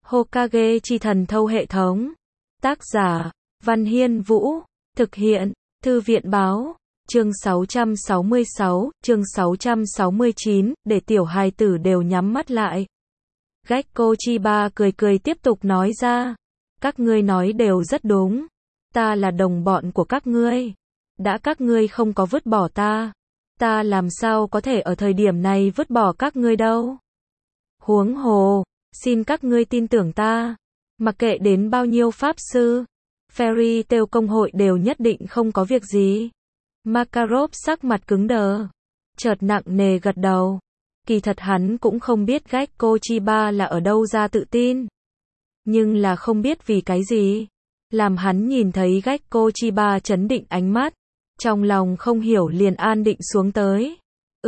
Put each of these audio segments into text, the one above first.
Hokage chi thần thâu hệ thống. Tác giả, Văn Hiên Vũ. Thực hiện, Thư viện báo. Chương 666, chương 669, để tiểu hài tử đều nhắm mắt lại. Gekko Chiba cười cười tiếp tục nói ra. Các ngươi nói đều rất đúng. Ta là đồng bọn của các ngươi. Đã các ngươi không có vứt bỏ ta. Ta làm sao có thể ở thời điểm này vứt bỏ các ngươi đâu. Huống hồ, xin các ngươi tin tưởng ta. Mặc kệ đến bao nhiêu pháp sư, Fairy Tail công hội đều nhất định không có việc gì. Makarov sắc mặt cứng đờ, chợt nặng nề gật đầu. Kỳ thật hắn cũng không biết Gekko Chiba là ở đâu ra tự tin. Nhưng là không biết vì cái gì. Làm hắn nhìn thấy Gekko Chiba chấn định ánh mắt. Trong lòng không hiểu liền an định xuống tới.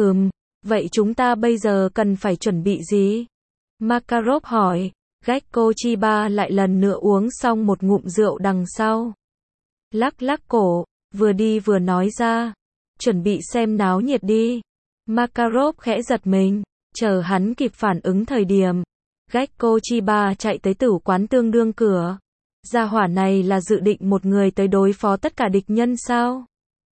Vậy chúng ta bây giờ cần phải chuẩn bị gì? Makarov hỏi. Gekko Chiba lại lần nữa uống xong một ngụm rượu đằng sau. Lắc lắc cổ, vừa đi vừa nói ra. Chuẩn bị xem náo nhiệt đi. Makarov khẽ giật mình, chờ hắn kịp phản ứng thời điểm. Gekko Chiba chạy tới tử quán tương đương cửa. Gia hỏa này là dự định một người tới đối phó tất cả địch nhân sao?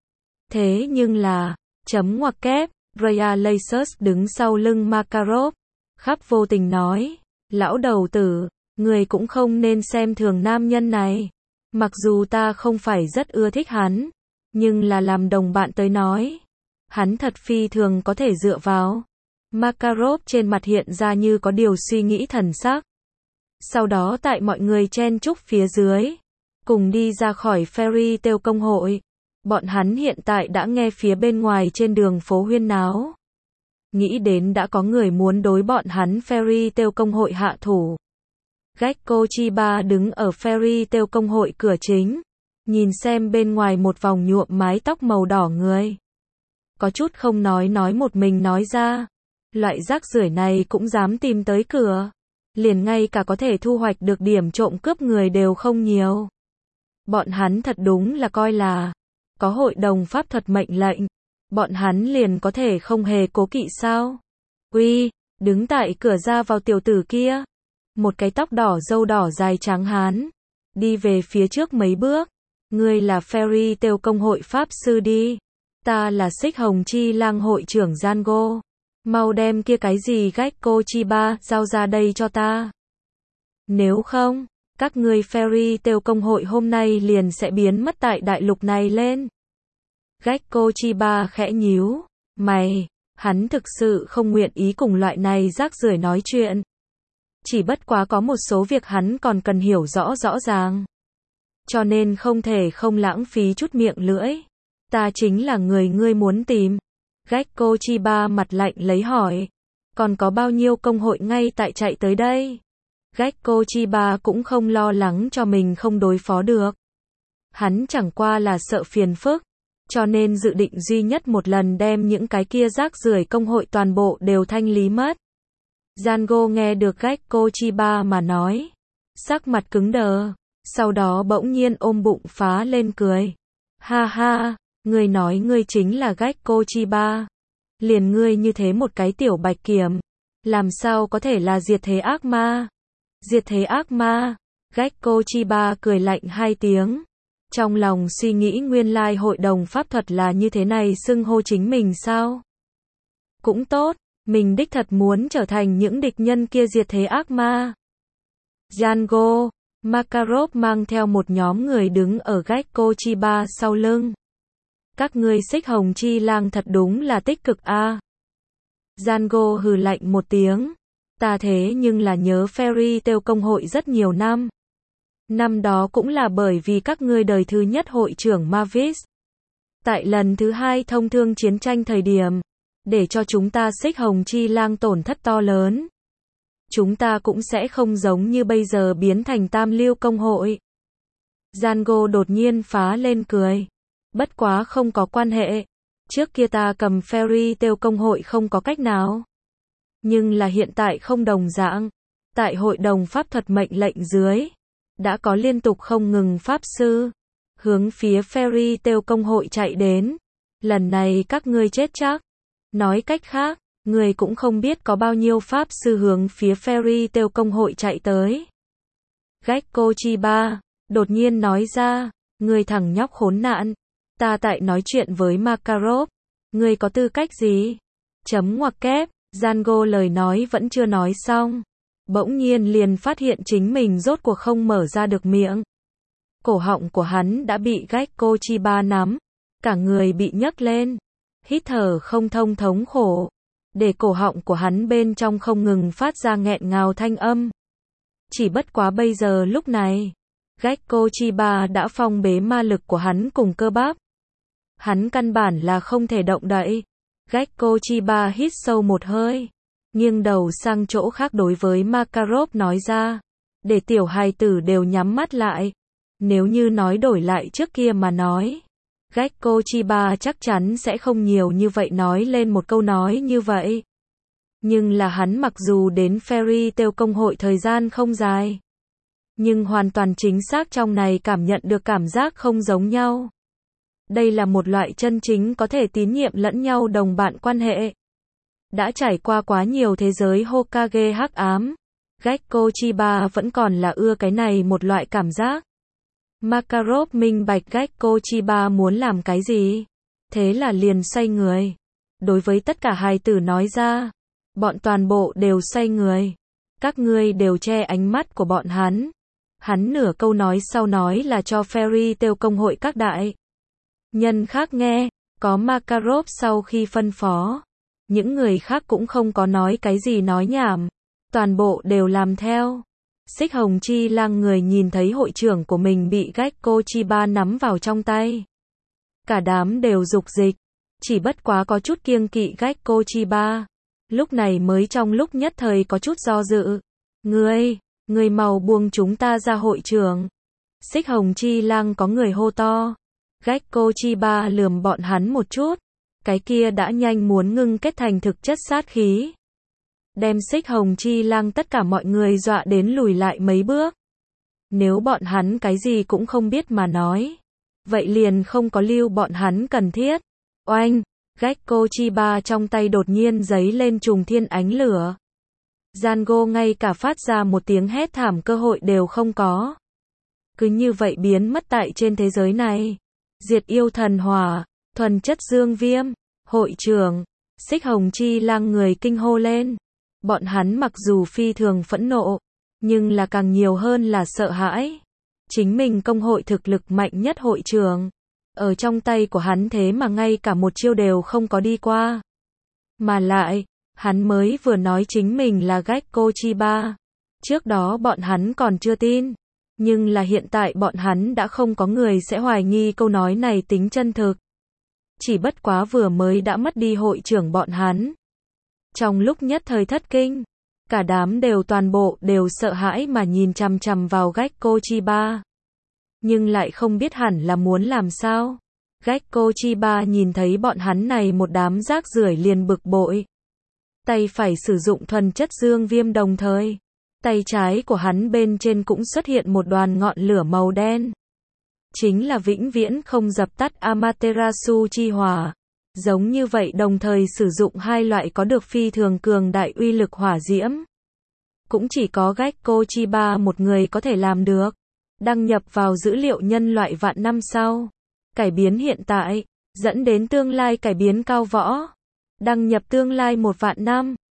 Thế nhưng là, chấm ngoặc kép, Raya Lasers đứng sau lưng Makarov. Khắp vô tình nói, lão đầu tử, người cũng không nên xem thường nam nhân này. Mặc dù ta không phải rất ưa thích hắn, nhưng là làm đồng bạn tới nói. Hắn thật phi thường có thể dựa vào. Makarov trên mặt hiện ra như có điều suy nghĩ thần sắc. Sau đó tại mọi người chen chúc phía dưới, cùng đi ra khỏi Fairy Tail công hội. Bọn hắn hiện tại đã nghe phía bên ngoài trên đường phố huyên náo. Nghĩ đến đã có người muốn đối bọn hắn Fairy Tail công hội hạ thủ. Gekko Chiba đứng ở Fairy Tail công hội cửa chính, nhìn xem bên ngoài một vòng nhuộm mái tóc màu đỏ người. Có chút không nói một mình nói ra. Loại rác rưởi này cũng dám tìm tới cửa. Liền ngay cả có thể thu hoạch được điểm trộm cướp người đều không nhiều. Bọn hắn thật đúng là coi là có hội đồng pháp thuật mệnh lệnh. Bọn hắn liền có thể không hề cố kỵ sao? Uy, đứng tại cửa ra vào tiểu tử kia. Một cái tóc đỏ râu đỏ dài trắng hán. Đi về phía trước mấy bước. Ngươi là Fairy Tail công hội pháp sư đi. Ta là Xích Hồng Chi Lang hội trưởng Zango. Mau đem kia cái gì Gekko Chiba giao ra đây cho ta. Nếu không, các ngươi Fairy Tail công hội hôm nay liền sẽ biến mất tại đại lục này lên. Gekko Chiba khẽ nhíu mày, hắn thực sự không nguyện ý cùng loại này rác rưởi nói chuyện. Chỉ bất quá có một số việc hắn còn cần hiểu rõ ràng. Cho nên không thể không lãng phí chút miệng lưỡi. Ta chính là người ngươi muốn tìm. Gekko Chiba mặt lạnh lấy hỏi. Còn có bao nhiêu công hội ngay tại chạy tới đây? Gekko Chiba cũng không lo lắng cho mình không đối phó được. Hắn chẳng qua là sợ phiền phức. Cho nên dự định duy nhất một lần đem những cái kia rác rưởi công hội toàn bộ đều thanh lý mất. Zango nghe được Gekko Chiba mà nói. Sắc mặt cứng đờ. Sau đó bỗng nhiên ôm bụng phá lên cười. Ha ha, ngươi nói ngươi chính là Gekko Chiba. Liền ngươi như thế một cái tiểu bạch kiểm. Làm sao có thể là diệt thế ác ma? Diệt thế ác ma. Gekko Chiba cười lạnh hai tiếng. Trong lòng suy nghĩ nguyên lai hội đồng pháp thuật là như thế này xưng hô chính mình sao? Cũng tốt, mình đích thật muốn trở thành những địch nhân kia diệt thế ác ma. Zango, Makarov mang theo một nhóm người đứng ở Gekko Chiba sau lưng. Các ngươi Xích Hồng Chi Lang thật đúng là tích cực a. Zango hừ lạnh một tiếng. Ta thế nhưng là nhớ Fairy Tail công hội rất nhiều năm. Năm đó cũng là bởi vì các ngươi đời thứ nhất hội trưởng Mavis. Tại lần thứ hai thông thương chiến tranh thời điểm, để cho chúng ta Xích Hồng Chi Lang tổn thất to lớn. Chúng ta cũng sẽ không giống như bây giờ biến thành tam lưu công hội. Zango đột nhiên phá lên cười. Bất quá không có quan hệ. Trước kia ta cầm Fairy Tail công hội không có cách nào. Nhưng là hiện tại không đồng dạng. Tại hội đồng pháp thuật mệnh lệnh dưới. Đã có liên tục không ngừng pháp sư. Hướng phía Fairy Tail công hội chạy đến. Lần này các ngươi chết chắc. Nói cách khác, người cũng không biết có bao nhiêu pháp sư hướng phía Fairy Tail công hội chạy tới. Gecko Chiba đột nhiên nói ra, ngươi thằng nhóc khốn nạn, ta tại nói chuyện với Makarov, ngươi có tư cách gì? Chấm ngoặc kép, Django lời nói vẫn chưa nói xong. Bỗng nhiên liền phát hiện chính mình rốt cuộc không mở ra được miệng. Cổ họng của hắn đã bị Gecko Chiba nắm, cả người bị nhấc lên, hít thở không thông thống khổ, để cổ họng của hắn bên trong không ngừng phát ra nghẹn ngào thanh âm. Chỉ bất quá bây giờ lúc này, Gecko Chiba đã phong bế ma lực của hắn cùng cơ bắp. Hắn căn bản là không thể động đậy. Gecko Chiba hít sâu một hơi, nghiêng đầu sang chỗ khác đối với Makarov nói ra, để tiểu hài tử đều nhắm mắt lại. Nếu như nói đổi lại trước kia mà nói, Gecko Chiba chắc chắn sẽ không nhiều như vậy nói lên một câu nói như vậy. Nhưng là hắn mặc dù đến Fairy Tail công hội thời gian không dài, nhưng hoàn toàn chính xác trong này cảm nhận được cảm giác không giống nhau. Đây là một loại chân chính có thể tín nhiệm lẫn nhau đồng bạn quan hệ. Đã trải qua quá nhiều thế giới Hokage hắc ám, Gecko Chiba vẫn còn là ưa cái này một loại cảm giác. Makarov minh bạch Gecko Chiba muốn làm cái gì, thế là liền xoay người. Đối với tất cả hài tử nói ra, bọn toàn bộ đều xoay người. Các ngươi đều che ánh mắt của bọn hắn. Hắn nửa câu nói sau nói là cho Fairy Tail công hội các đại nhân khác nghe, có Makarov sau khi phân phó. Những người khác cũng không có nói cái gì nói nhảm, toàn bộ đều làm theo. Xích Hồng Chi Lang người nhìn thấy hội trưởng của mình bị Gecko Chiba nắm vào trong tay. Cả đám đều dục dịch, chỉ bất quá có chút kiêng kỵ Gecko Chiba. Lúc này mới trong lúc nhất thời có chút do dự. Người mau buông chúng ta ra hội trưởng. Xích Hồng Chi Lang có người hô to. Gecko Chiba lườm bọn hắn một chút. Cái kia đã nhanh muốn ngưng kết thành thực chất sát khí. Đem Xích Hồng Chi Lang tất cả mọi người dọa đến lùi lại mấy bước. Nếu bọn hắn cái gì cũng không biết mà nói, vậy liền không có lưu bọn hắn cần thiết. Oanh, Gecko Chiba trong tay đột nhiên giấy lên trùng thiên ánh lửa. Django ngay cả phát ra một tiếng hét thảm cơ hội đều không có. Cứ như vậy biến mất tại trên thế giới này. Diệt yêu thần hỏa, thuần chất dương viêm, hội trưởng, Xích Hồng Chi Lang người kinh hô lên. Bọn hắn mặc dù phi thường phẫn nộ, nhưng là càng nhiều hơn là sợ hãi. Chính mình công hội thực lực mạnh nhất hội trưởng, ở trong tay của hắn thế mà ngay cả một chiêu đều không có đi qua. Mà lại, hắn mới vừa nói chính mình là Gecko Chiba. Trước đó bọn hắn còn chưa tin, nhưng là hiện tại bọn hắn đã không có người sẽ hoài nghi câu nói này tính chân thực. Chỉ bất quá vừa mới đã mất đi hội trưởng bọn hắn. Trong lúc nhất thời thất kinh, cả đám đều toàn bộ đều sợ hãi mà nhìn chằm chằm vào Gecko Chiba. Nhưng lại không biết hẳn là muốn làm sao. Gecko Chiba nhìn thấy bọn hắn này một đám rác rưởi liền bực bội. Tay phải sử dụng thuần chất dương viêm đồng thời. Tay trái của hắn bên trên cũng xuất hiện một đoàn ngọn lửa màu đen. Chính là vĩnh viễn không dập tắt Amaterasu chi hỏa. Giống như vậy đồng thời sử dụng hai loại có được phi thường cường đại uy lực hỏa diễm. Cũng chỉ có Gecko Chiba một người có thể làm được. Đăng nhập vào dữ liệu nhân loại vạn năm sau. Cải biến hiện tại, dẫn đến tương lai cải biến cao võ. Đăng nhập tương lai 1 vạn năm.